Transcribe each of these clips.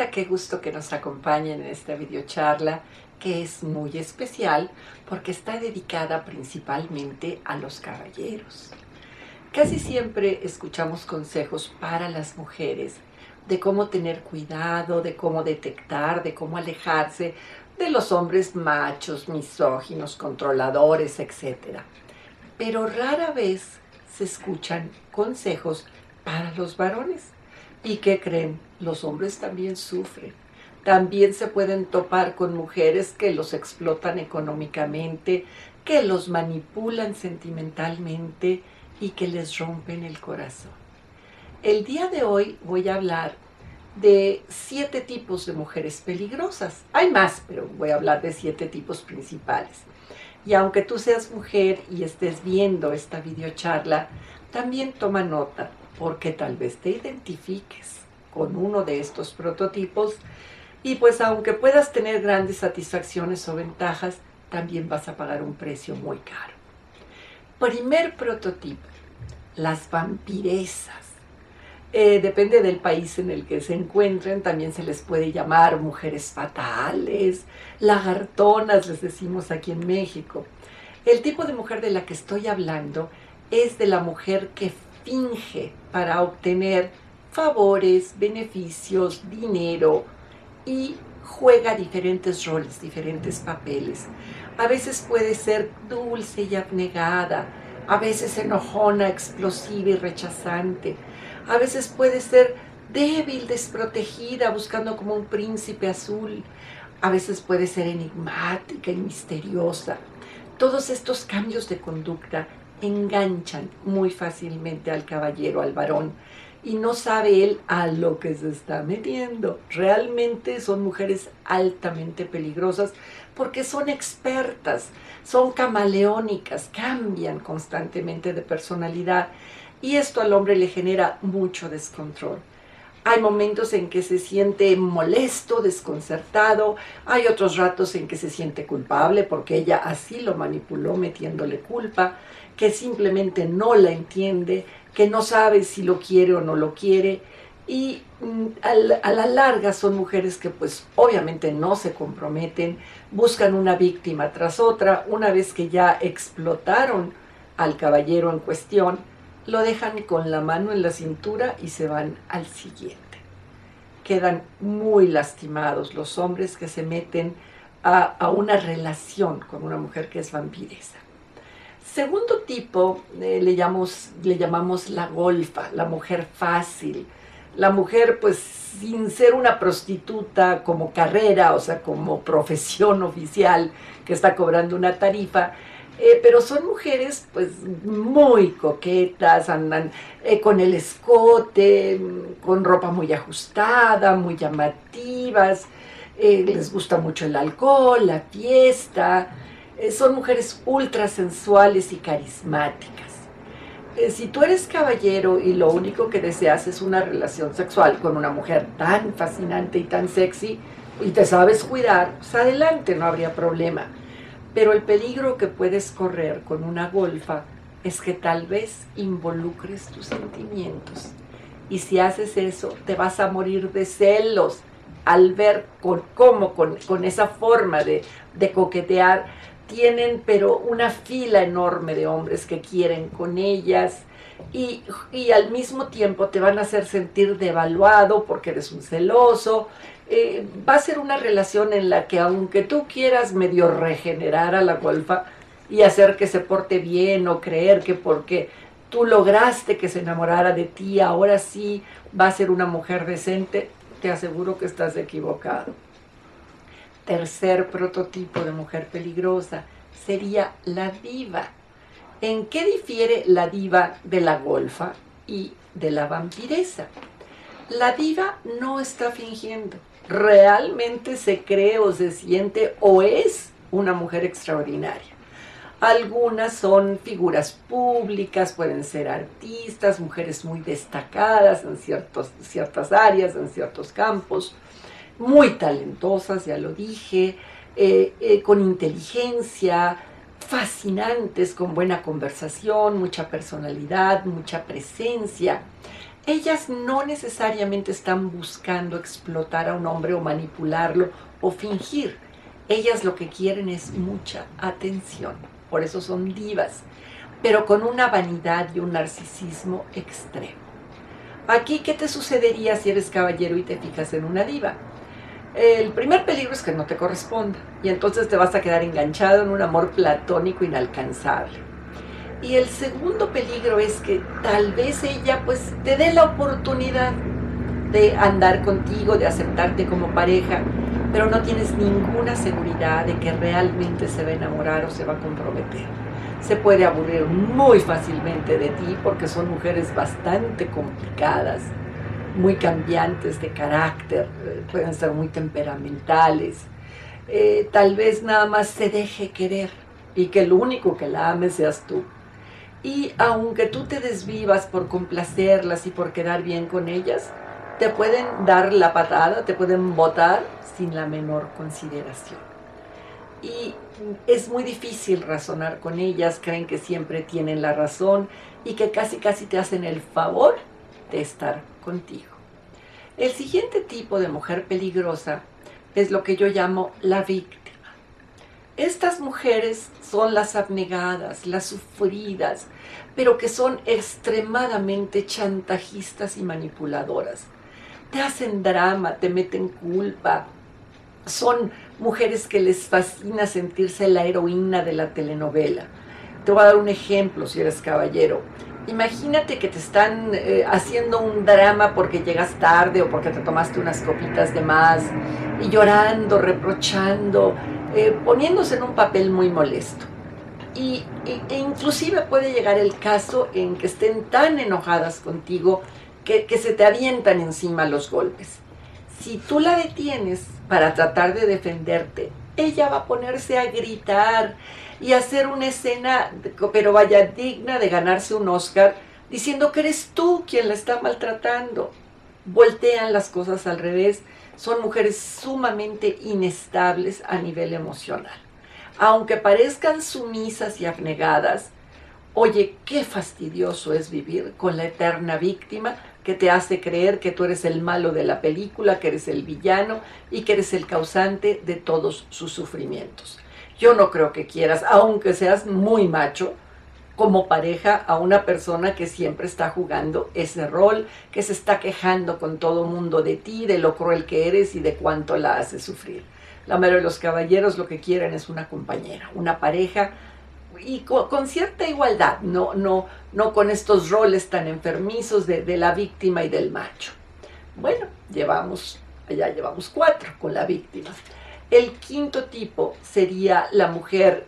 Hola, qué gusto que nos acompañen en esta videocharla que es muy especial porque está dedicada principalmente a los caballeros. Casi siempre escuchamos consejos para las mujeres de cómo tener cuidado, de cómo detectar, de cómo alejarse de los hombres machos, misóginos, controladores, etc. Pero rara vez se escuchan consejos para los varones. ¿Y qué creen? Los hombres también sufren. También se pueden topar con mujeres que los explotan económicamente, que los manipulan sentimentalmente y que les rompen el corazón. El día de hoy voy a hablar de 7 tipos de mujeres peligrosas. Hay más, pero voy a hablar de 7 tipos principales. Y aunque tú seas mujer y estés viendo esta videocharla, también toma nota, porque tal vez te identifiques con uno de estos prototipos y pues aunque puedas tener grandes satisfacciones o ventajas, también vas a pagar un precio muy caro. Primer prototipo, las vampiresas. Depende del país en el que se encuentren, también se les puede llamar mujeres fatales, lagartonas, les decimos aquí en México. El tipo de mujer de la que estoy hablando es de la mujer que finge para obtener favores, beneficios, dinero y juega diferentes roles, diferentes papeles. A veces puede ser dulce y abnegada, a veces enojona, explosiva y rechazante. A veces puede ser débil, desprotegida, buscando como un príncipe azul. A veces puede ser enigmática y misteriosa. Todos estos cambios de conducta enganchan muy fácilmente al caballero, al varón, y no sabe él a lo que se está metiendo. Realmente son mujeres altamente peligrosas porque son expertas, son camaleónicas, cambian constantemente de personalidad y esto al hombre le genera mucho descontrol. Hay momentos en que se siente molesto, desconcertado, hay otros ratos en que se siente culpable porque ella así lo manipuló metiéndole culpa, que simplemente no la entiende, que no sabe si lo quiere o no lo quiere y a la larga son mujeres que pues obviamente no se comprometen, buscan una víctima tras otra. Una vez que ya explotaron al caballero en cuestión, lo dejan con la mano en la cintura y se van al siguiente. Quedan muy lastimados los hombres que se meten a una relación con una mujer que es vampiresa. Segundo tipo, le llamamos la golfa, la mujer fácil. La mujer, pues, sin ser una prostituta como carrera, o sea, como profesión oficial que está cobrando una tarifa, pero son mujeres, pues, muy coquetas, andan con el escote, con ropa muy ajustada, muy llamativas, les gusta mucho el alcohol, la fiesta. Son mujeres ultra sensuales y carismáticas. Si tú eres caballero y lo único que deseas es una relación sexual con una mujer tan fascinante y tan sexy y te sabes cuidar, pues adelante, no habría problema. Pero el peligro que puedes correr con una golfa es que tal vez involucres tus sentimientos. Y si haces eso, te vas a morir de celos al ver cómo con esa forma de coquetear tienen pero una fila enorme de hombres que quieren con ellas y al mismo tiempo te van a hacer sentir devaluado porque eres un celoso. Va a ser una relación en la que aunque tú quieras medio regenerar a la golfa y hacer que se porte bien o creer que porque tú lograste que se enamorara de ti, ahora sí va a ser una mujer decente, te aseguro que estás equivocado. Tercer prototipo de mujer peligrosa sería la diva. ¿En qué difiere la diva de la golfa y de la vampiresa? La diva no está fingiendo, realmente se cree o se siente o es una mujer extraordinaria. Algunas son figuras públicas, pueden ser artistas, mujeres muy destacadas en ciertas áreas, en ciertos campos, muy talentosas, ya lo dije, con inteligencia, fascinantes, con buena conversación, mucha personalidad, mucha presencia. Ellas no necesariamente están buscando explotar a un hombre o manipularlo o fingir. Ellas lo que quieren es mucha atención. Por eso son divas, pero con una vanidad y un narcisismo extremo. Aquí, ¿qué te sucedería si eres caballero y te fijas en una diva? El primer peligro es que no te corresponda y entonces te vas a quedar enganchado en un amor platónico inalcanzable. Y el segundo peligro es que tal vez ella pues te dé la oportunidad de andar contigo, de aceptarte como pareja, pero no tienes ninguna seguridad de que realmente se va a enamorar o se va a comprometer. Se puede aburrir muy fácilmente de ti porque son mujeres bastante complicadas, muy cambiantes de carácter, pueden ser muy temperamentales. Tal vez nada más se deje querer y que el único que la ame seas tú. Y aunque tú te desvivas por complacerlas y por quedar bien con ellas, te pueden dar la patada, te pueden botar sin la menor consideración. Y es muy difícil razonar con ellas, creen que siempre tienen la razón y que casi te hacen el favor de estar contigo. El siguiente tipo de mujer peligrosa es lo que yo llamo la víctima. Estas mujeres son las abnegadas, las sufridas, pero que son extremadamente chantajistas y manipuladoras. Te hacen drama, te meten culpa. Son mujeres que les fascina sentirse la heroína de la telenovela. Te voy a dar un ejemplo si eres caballero. Imagínate que te están haciendo un drama porque llegas tarde o porque te tomaste unas copitas de más y llorando, reprochando, poniéndose en un papel muy molesto. E inclusive puede llegar el caso en que estén tan enojadas contigo que se te avientan encima los golpes. Si tú la detienes para tratar de defenderte, ella va a ponerse a gritar y hacer una escena, pero vaya, digna de ganarse un Oscar, diciendo que eres tú quien la está maltratando. Voltean las cosas al revés. Son mujeres sumamente inestables a nivel emocional. Aunque parezcan sumisas y abnegadas, oye, qué fastidioso es vivir con la eterna víctima que te hace creer que tú eres el malo de la película, que eres el villano y que eres el causante de todos sus sufrimientos. Yo no creo que quieras, aunque seas muy macho, como pareja a una persona que siempre está jugando ese rol, que se está quejando con todo mundo de ti, de lo cruel que eres y de cuánto la hace sufrir. La mayoría de los caballeros lo que quieren es una compañera, una pareja, y con cierta igualdad, no con estos roles tan enfermizos de la víctima y del macho. Bueno, ya llevamos 4 con la víctima. El quinto tipo sería la mujer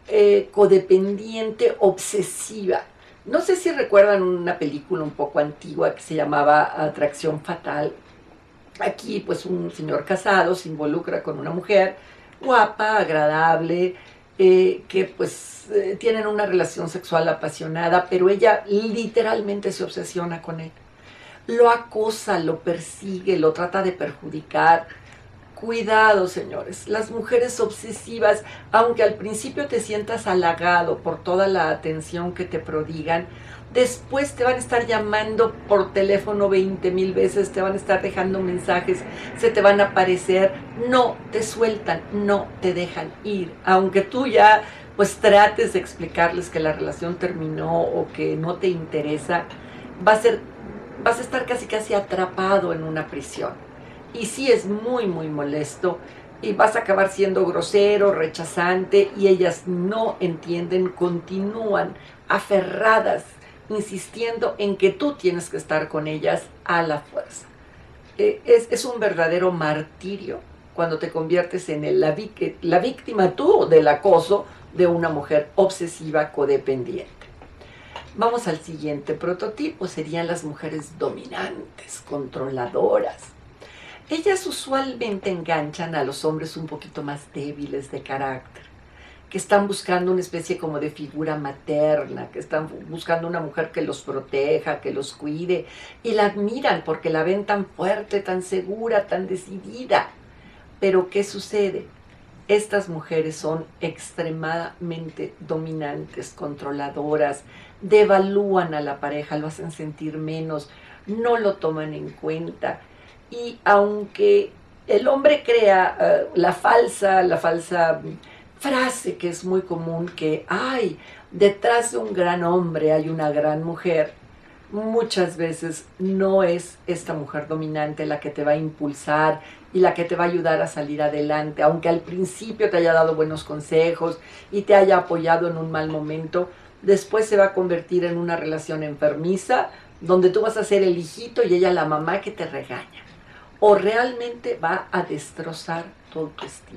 codependiente, obsesiva. No sé si recuerdan una película un poco antigua que se llamaba Atracción Fatal. Aquí pues un señor casado se involucra con una mujer guapa, agradable, que pues tienen una relación sexual apasionada, pero ella literalmente se obsesiona con él. Lo acosa, lo persigue, lo trata de perjudicar. Cuidado, señores, las mujeres obsesivas, aunque al principio te sientas halagado por toda la atención que te prodigan, después te van a estar llamando por teléfono 20,000 veces, te van a estar dejando mensajes, se te van a aparecer, no te sueltan, no te dejan ir, aunque tú ya pues trates de explicarles que la relación terminó o que no te interesa, vas a estar casi atrapado en una prisión. Y sí es muy molesto y vas a acabar siendo grosero, rechazante, y ellas no entienden, continúan aferradas, insistiendo en que tú tienes que estar con ellas a la fuerza. Es un verdadero martirio cuando te conviertes en la víctima tú del acoso de una mujer obsesiva codependiente. Vamos al siguiente prototipo, serían las mujeres dominantes, controladoras. Ellas usualmente enganchan a los hombres un poquito más débiles de carácter, que están buscando una especie como de figura materna, que están buscando una mujer que los proteja, que los cuide, y la admiran porque la ven tan fuerte, tan segura, tan decidida. Pero ¿qué sucede? Estas mujeres son extremadamente dominantes, controladoras, devalúan a la pareja, lo hacen sentir menos, no lo toman en cuenta. Y aunque el hombre crea la falsa frase que es muy común, que ay, detrás de un gran hombre hay una gran mujer, muchas veces no es esta mujer dominante la que te va a impulsar y la que te va a ayudar a salir adelante, aunque al principio te haya dado buenos consejos y te haya apoyado en un mal momento. Después se va a convertir en una relación enfermiza, donde tú vas a ser el hijito y ella la mamá que te regaña, o realmente va a destrozar tu autoestima.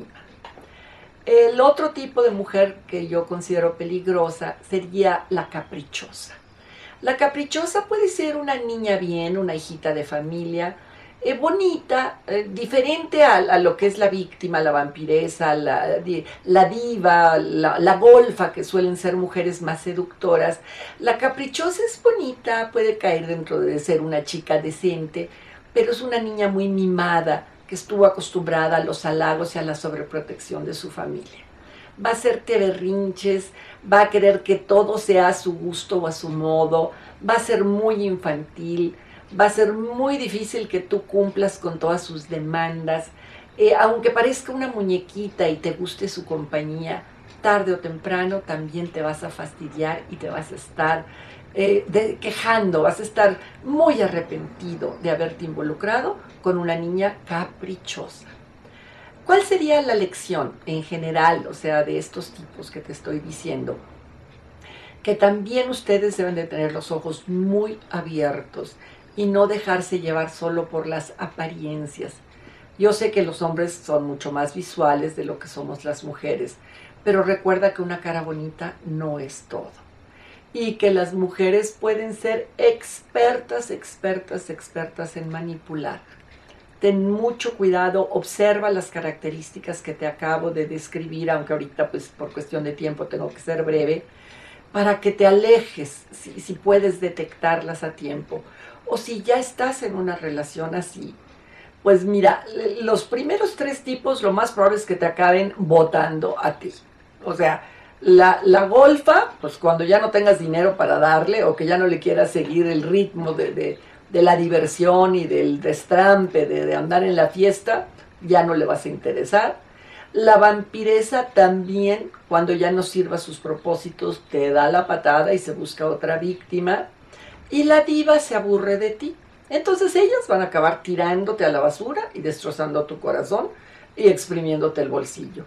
El otro tipo de mujer que yo considero peligrosa sería la caprichosa. La caprichosa puede ser una niña bien, una hijita de familia, bonita, diferente a lo que es la víctima, la vampiresa, la diva, la golfa, que suelen ser mujeres más seductoras. La caprichosa es bonita, puede caer dentro de ser una chica decente, pero es una niña muy mimada, que estuvo acostumbrada a los halagos y a la sobreprotección de su familia. Va a hacerte berrinches, va a querer que todo sea a su gusto o a su modo, va a ser muy infantil, va a ser muy difícil que tú cumplas con todas sus demandas. Aunque parezca una muñequita y te guste su compañía, tarde o temprano también te vas a fastidiar y te vas a estar quejando, vas a estar muy arrepentido de haberte involucrado con una niña caprichosa. ¿Cuál sería la lección en general, o sea, de estos tipos que te estoy diciendo? Que también ustedes deben de tener los ojos muy abiertos y no dejarse llevar solo por las apariencias. Yo sé que los hombres son mucho más visuales de lo que somos las mujeres, pero recuerda que una cara bonita no es todo. Y que las mujeres pueden ser expertas en manipular. Ten mucho cuidado, observa las características que te acabo de describir, aunque ahorita pues por cuestión de tiempo tengo que ser breve, para que te alejes si puedes detectarlas a tiempo. O si ya estás en una relación así, pues mira, los primeros 3 tipos lo más probable es que te acaben votando a ti. O sea, la golfa, pues cuando ya no tengas dinero para darle o que ya no le quieras seguir el ritmo de la diversión y del destrampe, de andar en la fiesta, ya no le vas a interesar. La vampiresa también, cuando ya no sirva sus propósitos, te da la patada y se busca otra víctima. Y la diva se aburre de ti. Entonces ellas van a acabar tirándote a la basura y destrozando tu corazón y exprimiéndote el bolsillo.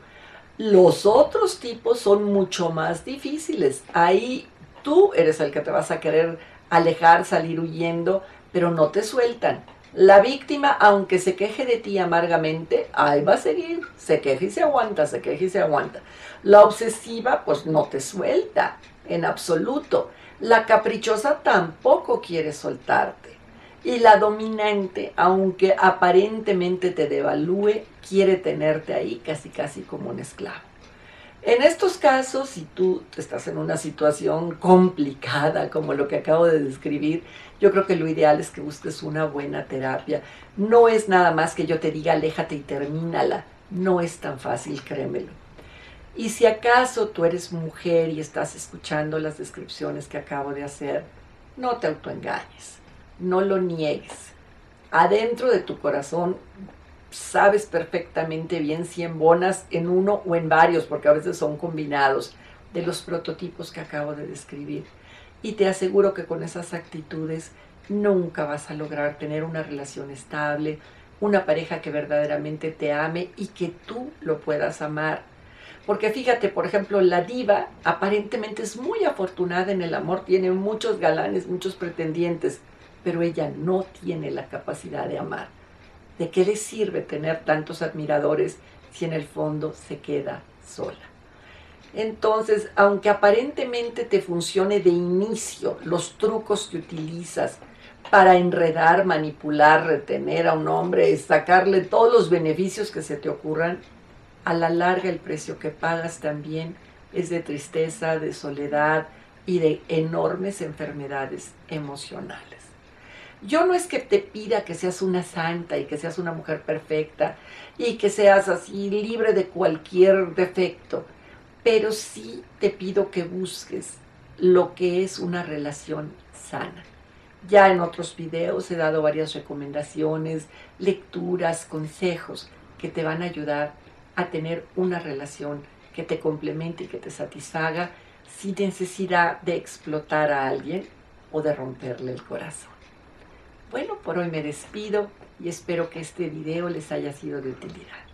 Los otros tipos son mucho más difíciles. Ahí tú eres el que te vas a querer alejar, salir huyendo, pero no te sueltan. La víctima, aunque se queje de ti amargamente, ahí va a seguir. Se queja y se aguanta, se queja y se aguanta. La obsesiva, pues no te suelta, en absoluto. La caprichosa tampoco quiere soltarte. Y la dominante, aunque aparentemente te devalúe, quiere tenerte ahí casi como un esclavo. En estos casos, si tú estás en una situación complicada como lo que acabo de describir, yo creo que lo ideal es que busques una buena terapia. No es nada más que yo te diga aléjate y termínala. No es tan fácil, créemelo. Y si acaso tú eres mujer y estás escuchando las descripciones que acabo de hacer, no te autoengañes, no lo niegues. Adentro de tu corazón sabes perfectamente bien si embonas en uno o en varios, porque a veces son combinados, de los prototipos que acabo de describir. Y te aseguro que con esas actitudes nunca vas a lograr tener una relación estable, una pareja que verdaderamente te ame y que tú lo puedas amar. Porque fíjate, por ejemplo, la diva aparentemente es muy afortunada en el amor, tiene muchos galanes, muchos pretendientes, pero ella no tiene la capacidad de amar. ¿De qué le sirve tener tantos admiradores si en el fondo se queda sola? Entonces, aunque aparentemente te funcione de inicio los trucos que utilizas para enredar, manipular, retener a un hombre, sacarle todos los beneficios que se te ocurran, a la larga el precio que pagas también es de tristeza, de soledad y de enormes enfermedades emocionales. Yo no es que te pida que seas una santa y que seas una mujer perfecta y que seas así libre de cualquier defecto, pero sí te pido que busques lo que es una relación sana. Ya en otros videos he dado varias recomendaciones, lecturas, consejos que te van a ayudar a tener una relación que te complemente y que te satisfaga sin necesidad de explotar a alguien o de romperle el corazón. Bueno, por hoy me despido y espero que este video les haya sido de utilidad.